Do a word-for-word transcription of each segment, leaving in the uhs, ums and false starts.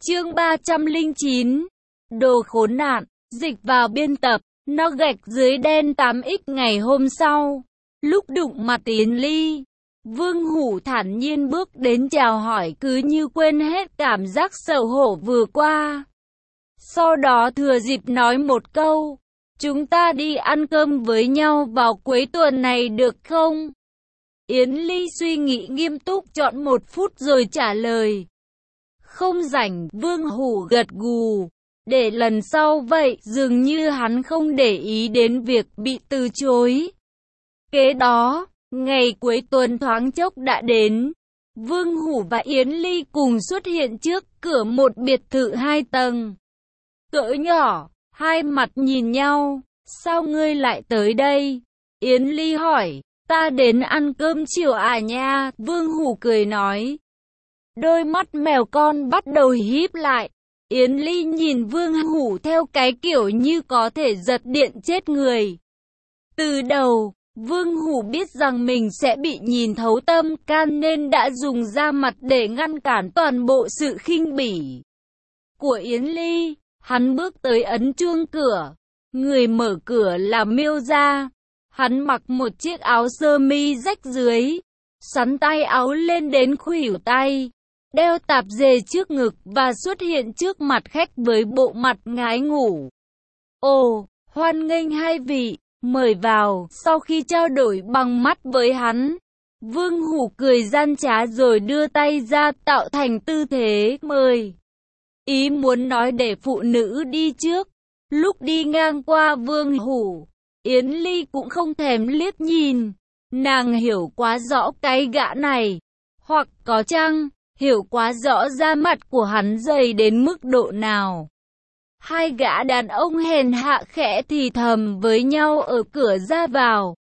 Chương ba trăm lẻ chín. Đồ khốn nạn, dịch vào biên tập, nó gạch dưới đen tám x ngày hôm sau. Lúc đụng mặt Yến Ly, Vương Hủ thản nhiên bước đến chào hỏi cứ như quên hết cảm giác xấu hổ vừa qua. Sau đó thừa dịp nói một câu, chúng ta đi ăn cơm với nhau vào cuối tuần này được không? Yến Ly suy nghĩ nghiêm túc chọn một phút rồi trả lời. Không rảnh, Vương Hủ gật gù. Để lần sau vậy, dường như hắn không để ý đến việc bị từ chối. Kế đó, ngày cuối tuần thoáng chốc đã đến. Vương Hủ và Yến Ly cùng xuất hiện trước cửa một biệt thự hai tầng. Cỡ nhỏ, hai mặt nhìn nhau. Sao ngươi lại tới đây? Yến Ly hỏi. Ta đến ăn cơm chiều à nha, Vương Hủ cười nói. Đôi mắt mèo con bắt đầu híp lại. Yến Ly nhìn Vương Hủ theo cái kiểu như có thể giật điện chết người. Từ đầu, Vương Hủ biết rằng mình sẽ bị nhìn thấu tâm can nên đã dùng da mặt để ngăn cản toàn bộ sự khinh bỉ của Yến Ly. Hắn bước tới ấn chuông cửa. Người mở cửa là Miêu Gia. Hắn mặc một chiếc áo sơ mi rách dưới, xắn tay áo lên đến khuỷu tay, đeo tạp dề trước ngực và xuất hiện trước mặt khách với bộ mặt ngái ngủ. Ồ, hoan nghênh hai vị, mời vào. Sau khi trao đổi bằng mắt với hắn, Vương Hủ cười gian trá rồi đưa tay ra tạo thành tư thế mời. Ý muốn nói để phụ nữ đi trước. Lúc đi ngang qua Vương Hủ, Yến Ly cũng không thèm liếc nhìn. Nàng hiểu quá rõ cái gã này. Hoặc có chăng, hiểu quá rõ da mặt của hắn dày đến mức độ nào. Hai gã đàn ông hèn hạ khẽ thì thầm với nhau ở cửa ra vào.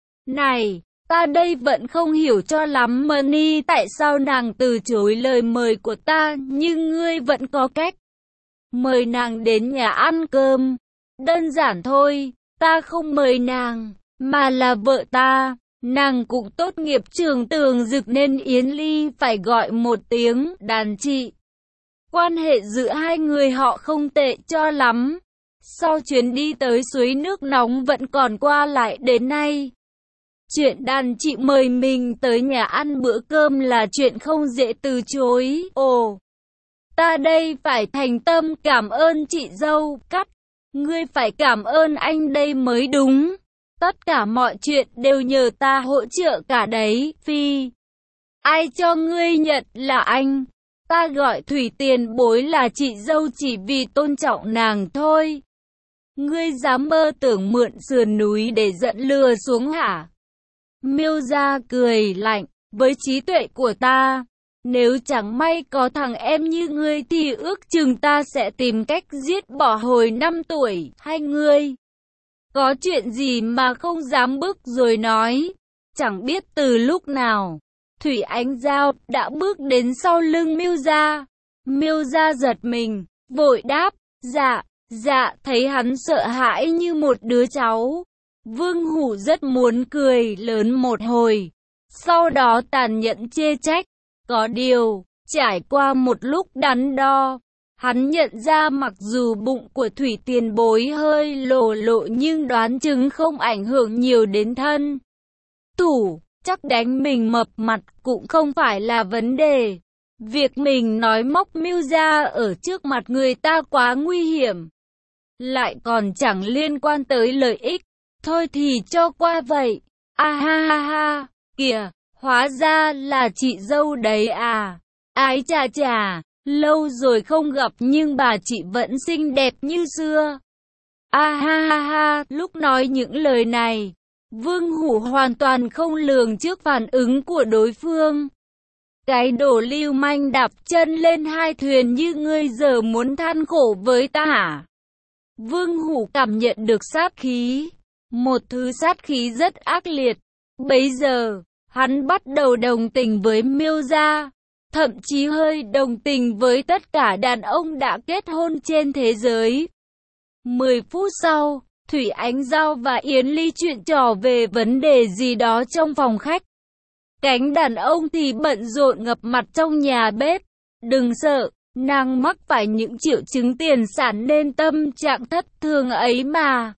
Này, ta đây vẫn không hiểu cho lắm Mani, tại sao nàng từ chối lời mời của ta, nhưng ngươi vẫn có cách mời nàng đến nhà ăn cơm. Đơn giản thôi, ta không mời nàng, mà là vợ ta. Nàng cũng tốt nghiệp trường Tường Dực nên Yến Ly phải gọi một tiếng đàn chị. Quan hệ giữa hai người họ không tệ cho lắm. Sau chuyến đi tới suối nước nóng vẫn còn qua lại đến nay. Chuyện đàn chị mời mình tới nhà ăn bữa cơm là chuyện không dễ từ chối. Ồ, ta đây phải thành tâm cảm ơn chị dâu. Cắt, ngươi phải cảm ơn anh đây mới đúng. Tất cả mọi chuyện đều nhờ ta hỗ trợ cả đấy, Phi. Ai cho ngươi nhận là anh? Ta gọi Thủy tiền bối là chị dâu chỉ vì tôn trọng nàng thôi. Ngươi dám mơ tưởng mượn sườn núi để dẫn lừa xuống hả? Miêu Gia cười lạnh, với trí tuệ của ta, nếu chẳng may có thằng em như ngươi thì ước chừng ta sẽ tìm cách giết bỏ hồi năm tuổi, hai ngươi. Có chuyện gì mà không dám bước rồi nói. Chẳng biết từ lúc nào, Thủy Ánh Giao đã bước đến sau lưng Miêu Gia. Miêu Gia giật mình, vội đáp, dạ, dạ, thấy hắn sợ hãi như một đứa cháu. Vương Hủ rất muốn cười lớn một hồi, sau đó tàn nhẫn chê trách. Có điều, trải qua một lúc đắn đo, hắn nhận ra mặc dù bụng của Thủy tiền bối hơi lồ lộ nhưng đoán chừng không ảnh hưởng nhiều đến thân thủ, chắc đánh mình mập mặt cũng không phải là vấn đề. Việc mình nói móc Miêu Gia ở trước mặt người ta quá nguy hiểm, lại còn chẳng liên quan tới lợi ích. Thôi thì cho qua vậy. A ha ha ha, kìa, hóa ra là chị dâu đấy à. Ái chà chà, lâu rồi không gặp nhưng bà chị vẫn xinh đẹp như xưa. A ha ha ha, lúc nói những lời này, Vương Hủ hoàn toàn không lường trước phản ứng của đối phương. Cái đồ lưu manh đạp chân lên hai thuyền như ngươi giờ muốn than khổ với ta hả? Vương Hủ cảm nhận được sát khí. Một thứ sát khí rất ác liệt. Bấy giờ, hắn bắt đầu đồng tình với Miêu Gia, thậm chí hơi đồng tình với tất cả đàn ông đã kết hôn trên thế giới. Mười phút sau, Thủy Ánh Giao và Yến Ly chuyện trò về vấn đề gì đó trong phòng khách. Cánh đàn ông thì bận rộn ngập mặt trong nhà bếp. Đừng sợ, Nàng mắc phải những triệu chứng tiền sản nên tâm trạng thất thường ấy mà.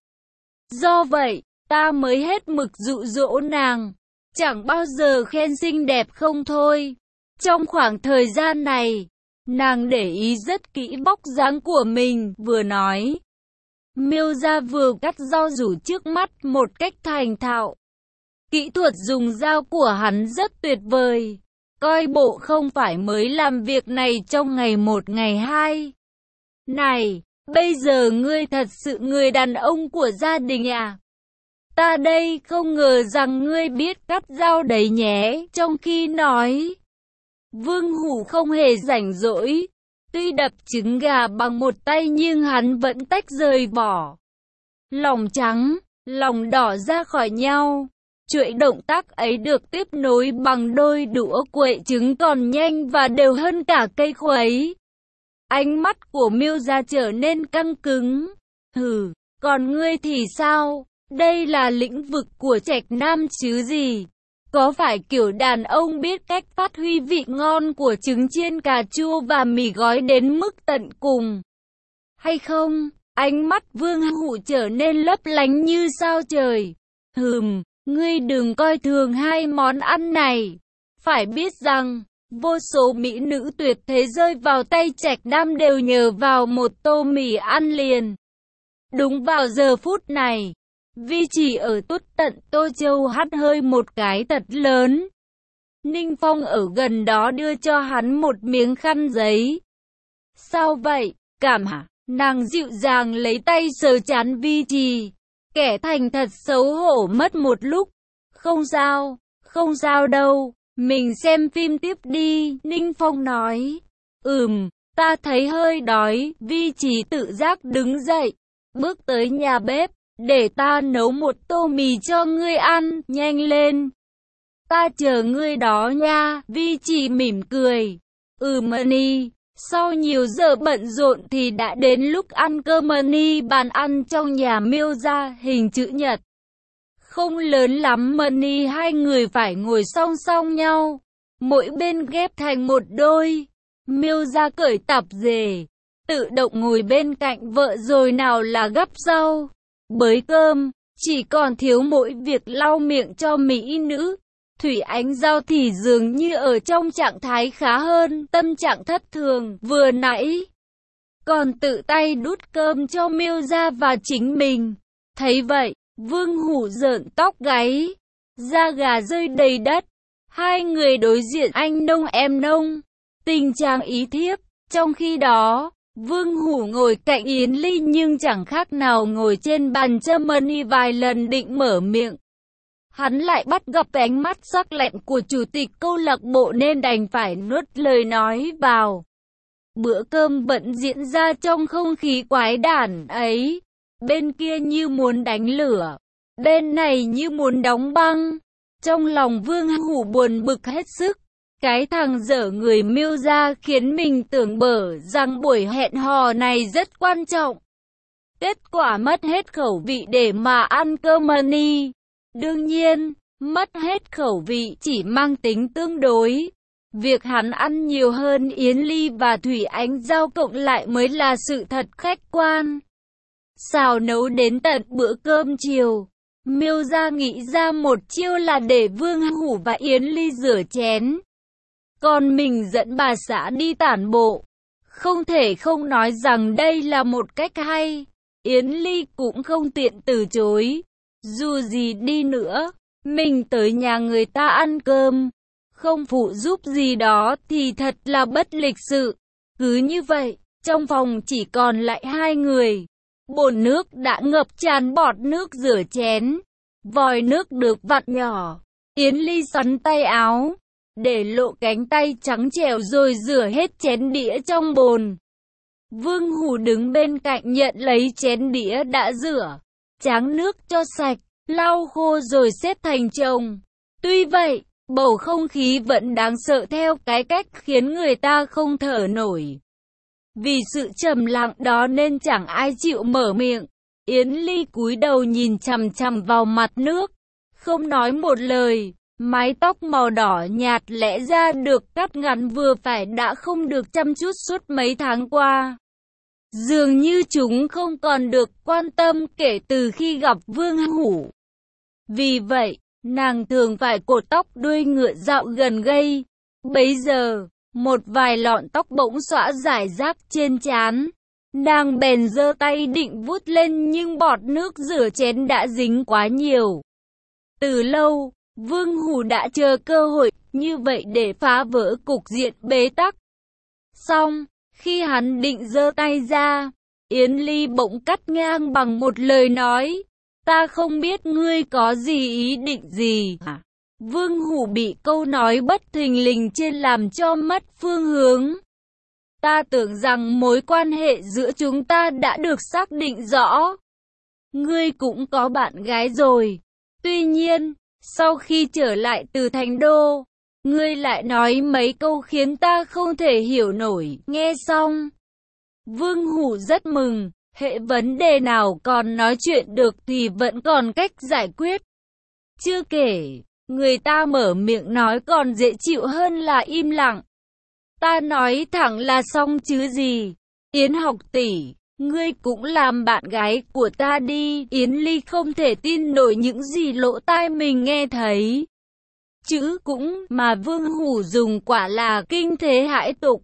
Do vậy, ta mới hết mực dụ dỗ nàng, chẳng bao giờ khen xinh đẹp không thôi. Trong khoảng thời gian này, nàng để ý rất kỹ vóc dáng của mình, vừa nói. Miêu Gia vừa cắt rau rủ trước mắt một cách thành thạo. Kỹ thuật dùng dao của hắn rất tuyệt vời. Coi bộ không phải mới làm việc này trong ngày một ngày hai. Này, bây giờ ngươi thật sự người đàn ông của gia đình à? Ta đây không ngờ rằng ngươi biết cắt dao đấy nhé. Trong khi nói, Vương Hủ không hề rảnh rỗi. Tuy đập trứng gà bằng một tay nhưng hắn vẫn tách rời vỏ. Lòng trắng, lòng đỏ ra khỏi nhau. Chuỗi động tác ấy được tiếp nối bằng đôi đũa quậy trứng còn nhanh và đều hơn cả cây khuấy. Ánh mắt của Miêu Gia trở nên căng cứng. Hừ, còn ngươi thì sao? Đây là lĩnh vực của Trạch Nam chứ gì? Có phải kiểu đàn ông biết cách phát huy vị ngon của trứng chiên cà chua và mì gói đến mức tận cùng? Hay không? Ánh mắt Vương Hủ trở nên lấp lánh như sao trời. Hừm, ngươi đừng coi thường hai món ăn này. Phải biết rằng, vô số mỹ nữ tuyệt thế rơi vào tay Trạch Nam đều nhờ vào một tô mì ăn liền. Đúng vào giờ phút này, Vi Chỉ ở tuốt tận Tô Châu hắt hơi một cái thật lớn. Ninh Phong ở gần đó đưa cho hắn một miếng khăn giấy. Sao vậy? Cảm hả? Nàng dịu dàng lấy tay sờ trán Vi Trì. Kẻ thành thật xấu hổ mất một lúc. Không sao, không sao đâu, mình xem phim tiếp đi, Ninh Phong nói. Ừm, ta thấy hơi đói, Vi Trì tự giác đứng dậy, bước tới nhà bếp, để ta nấu một tô mì cho ngươi ăn, nhanh lên. Ta chờ ngươi đó nha, Vi Trì mỉm cười. Ừm Mani. Sau nhiều giờ bận rộn thì đã đến lúc ăn cơm. Mani bàn ăn trong nhà Miêu Gia hình chữ nhật. Không lớn lắm, Mani hai người phải ngồi song song nhau, mỗi bên ghép thành một đôi. Miêu Gia cởi tạp dề, tự động ngồi bên cạnh vợ rồi nào là gắp rau, bới cơm, chỉ còn thiếu mỗi việc lau miệng cho mỹ nữ. Thủy Ánh Giao thì dường như ở trong trạng thái khá hơn, tâm trạng thất thường vừa nãy, còn tự tay đút cơm cho Miêu Gia và chính mình. Thấy vậy, Vương Hủ rợn tóc gáy, da gà rơi đầy đất. Hai người đối diện anh nông em nông, tình trạng ý thiếp. Trong khi đó, Vương Hủ ngồi cạnh Yến Ly nhưng chẳng khác nào ngồi trên bàn châm. Mani vài lần định mở miệng, hắn lại bắt gặp ánh mắt sắc lẹm của chủ tịch câu lạc bộ nên đành phải nuốt lời nói vào. Bữa cơm vẫn diễn ra trong không khí quái đản ấy. Bên kia như muốn đánh lửa, bên này như muốn đóng băng. Trong lòng Vương Hủ buồn bực hết sức. Cái thằng dở người Miêu Gia khiến mình tưởng bở rằng buổi hẹn hò này rất quan trọng. Kết quả mất hết khẩu vị để mà ăn cơm. Mani đương nhiên, mất hết khẩu vị chỉ mang tính tương đối. Việc hắn ăn nhiều hơn Yến Ly và Thủy Ánh Giao cộng lại mới là sự thật khách quan. Xào nấu đến tận bữa cơm chiều, Miêu Gia nghĩ ra một chiêu là để Vương Hủ và Yến Ly rửa chén, còn mình dẫn bà xã đi tản bộ. Không thể không nói rằng đây là một cách hay. Yến Ly cũng không tiện từ chối. Dù gì đi nữa, mình tới nhà người ta ăn cơm, không phụ giúp gì đó thì thật là bất lịch sự. Cứ như vậy, trong phòng chỉ còn lại hai người. Bồn nước đã ngập tràn bọt nước rửa chén, vòi nước được vặn nhỏ. Yến Ly xoắn tay áo, để lộ cánh tay trắng trẻo rồi rửa hết chén đĩa trong bồn. Vương Hủ đứng bên cạnh nhận lấy chén đĩa đã rửa, tráng nước cho sạch, lau khô rồi xếp thành chồng. Tuy vậy, bầu không khí vẫn đáng sợ theo cái cách khiến người ta không thở nổi. Vì sự trầm lặng đó nên chẳng ai chịu mở miệng. Yến Ly cúi đầu nhìn chằm chằm vào mặt nước, không nói một lời. Mái tóc màu đỏ nhạt lẽ ra được cắt ngắn vừa phải đã không được chăm chút suốt mấy tháng qua. Dường như chúng không còn được quan tâm kể từ khi gặp Vương Hủ. Vì vậy, nàng thường phải cột tóc đuôi ngựa dạo gần gây. Bấy giờ, một vài lọn tóc bỗng xõa rải rác trên trán. Nàng bèn giơ tay định vuốt lên nhưng bọt nước rửa chén đã dính quá nhiều. Từ lâu, Vương Hủ đã chờ cơ hội như vậy để phá vỡ cục diện bế tắc. Xong, khi hắn định giơ tay ra, Yến Ly bỗng cắt ngang bằng một lời nói. Ta không biết ngươi có gì ý định gì hả? Vương Hủ bị câu nói bất thình lình trên làm cho mất phương hướng. Ta tưởng rằng mối quan hệ giữa chúng ta đã được xác định rõ. Ngươi cũng có bạn gái rồi. Tuy nhiên, sau khi trở lại từ Thành Đô, ngươi lại nói mấy câu khiến ta không thể hiểu nổi. Nghe xong, Vương Hủ rất mừng. Hệ vấn đề nào còn nói chuyện được thì vẫn còn cách giải quyết. Chưa kể, người ta mở miệng nói còn dễ chịu hơn là im lặng. Ta nói thẳng là xong chứ gì. Yến học tỷ, ngươi cũng làm bạn gái của ta đi. Yến Ly không thể tin nổi những gì lỗ tai mình nghe thấy. Chữ cũng mà Vương Hủ dùng quả là kinh thế hãi tục.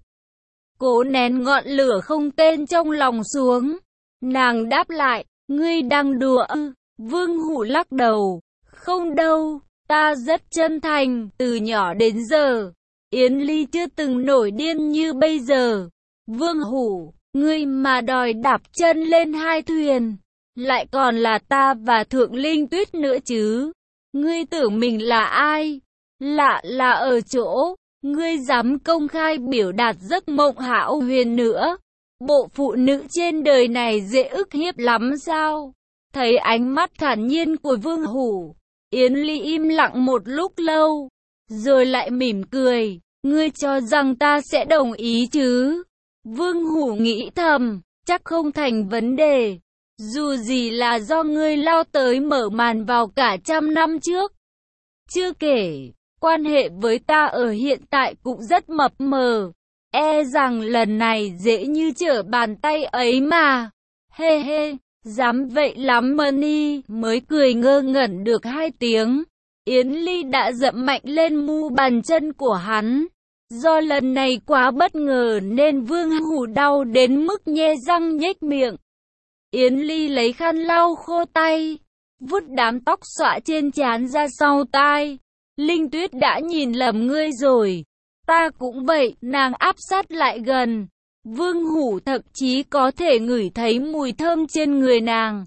Cố nén ngọn lửa không tên trong lòng xuống. Nàng đáp lại, ngươi đang đùa ư? Vương Hủ lắc đầu, không đâu, ta rất chân thành, từ nhỏ đến giờ, Yến Ly chưa từng nổi điên như bây giờ. Vương Hủ, ngươi mà đòi đạp chân lên hai thuyền, lại còn là ta và Thượng Linh Tuyết nữa chứ. Ngươi tưởng mình là ai? Lạ là ở chỗ, ngươi dám công khai biểu đạt giấc mộng hão huyền nữa. Bộ phụ nữ trên đời này dễ ức hiếp lắm sao? Thấy ánh mắt thản nhiên của Vương Hủ, Yến Ly im lặng một lúc lâu, rồi lại mỉm cười. Ngươi cho rằng ta sẽ đồng ý chứ? Vương Hủ nghĩ thầm, chắc không thành vấn đề. Dù gì là do ngươi lao tới mở màn vào cả trăm năm trước. Chưa kể, quan hệ với ta ở hiện tại cũng rất mập mờ. E rằng lần này dễ như trở bàn tay ấy mà. Hê hê, dám vậy lắm Mani. Mới cười ngơ ngẩn được hai tiếng, Yến Ly đã dậm mạnh lên mu bàn chân của hắn. Do lần này quá bất ngờ nên Vương Hủ đau đến mức nhe răng nhếch miệng. Yến Ly lấy khăn lau khô tay, vút đám tóc xõa trên trán ra sau tai. Linh Tuyết đã nhìn lầm ngươi rồi. Ta cũng vậy. Nàng áp sát lại gần. Vương Hủ thậm chí có thể ngửi thấy mùi thơm trên người nàng.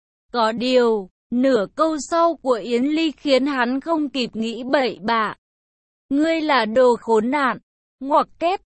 Có điều, nửa câu sau của Yến Ly khiến hắn không kịp nghĩ bậy bạ. Ngươi là đồ khốn nạn. Ngoặc kép,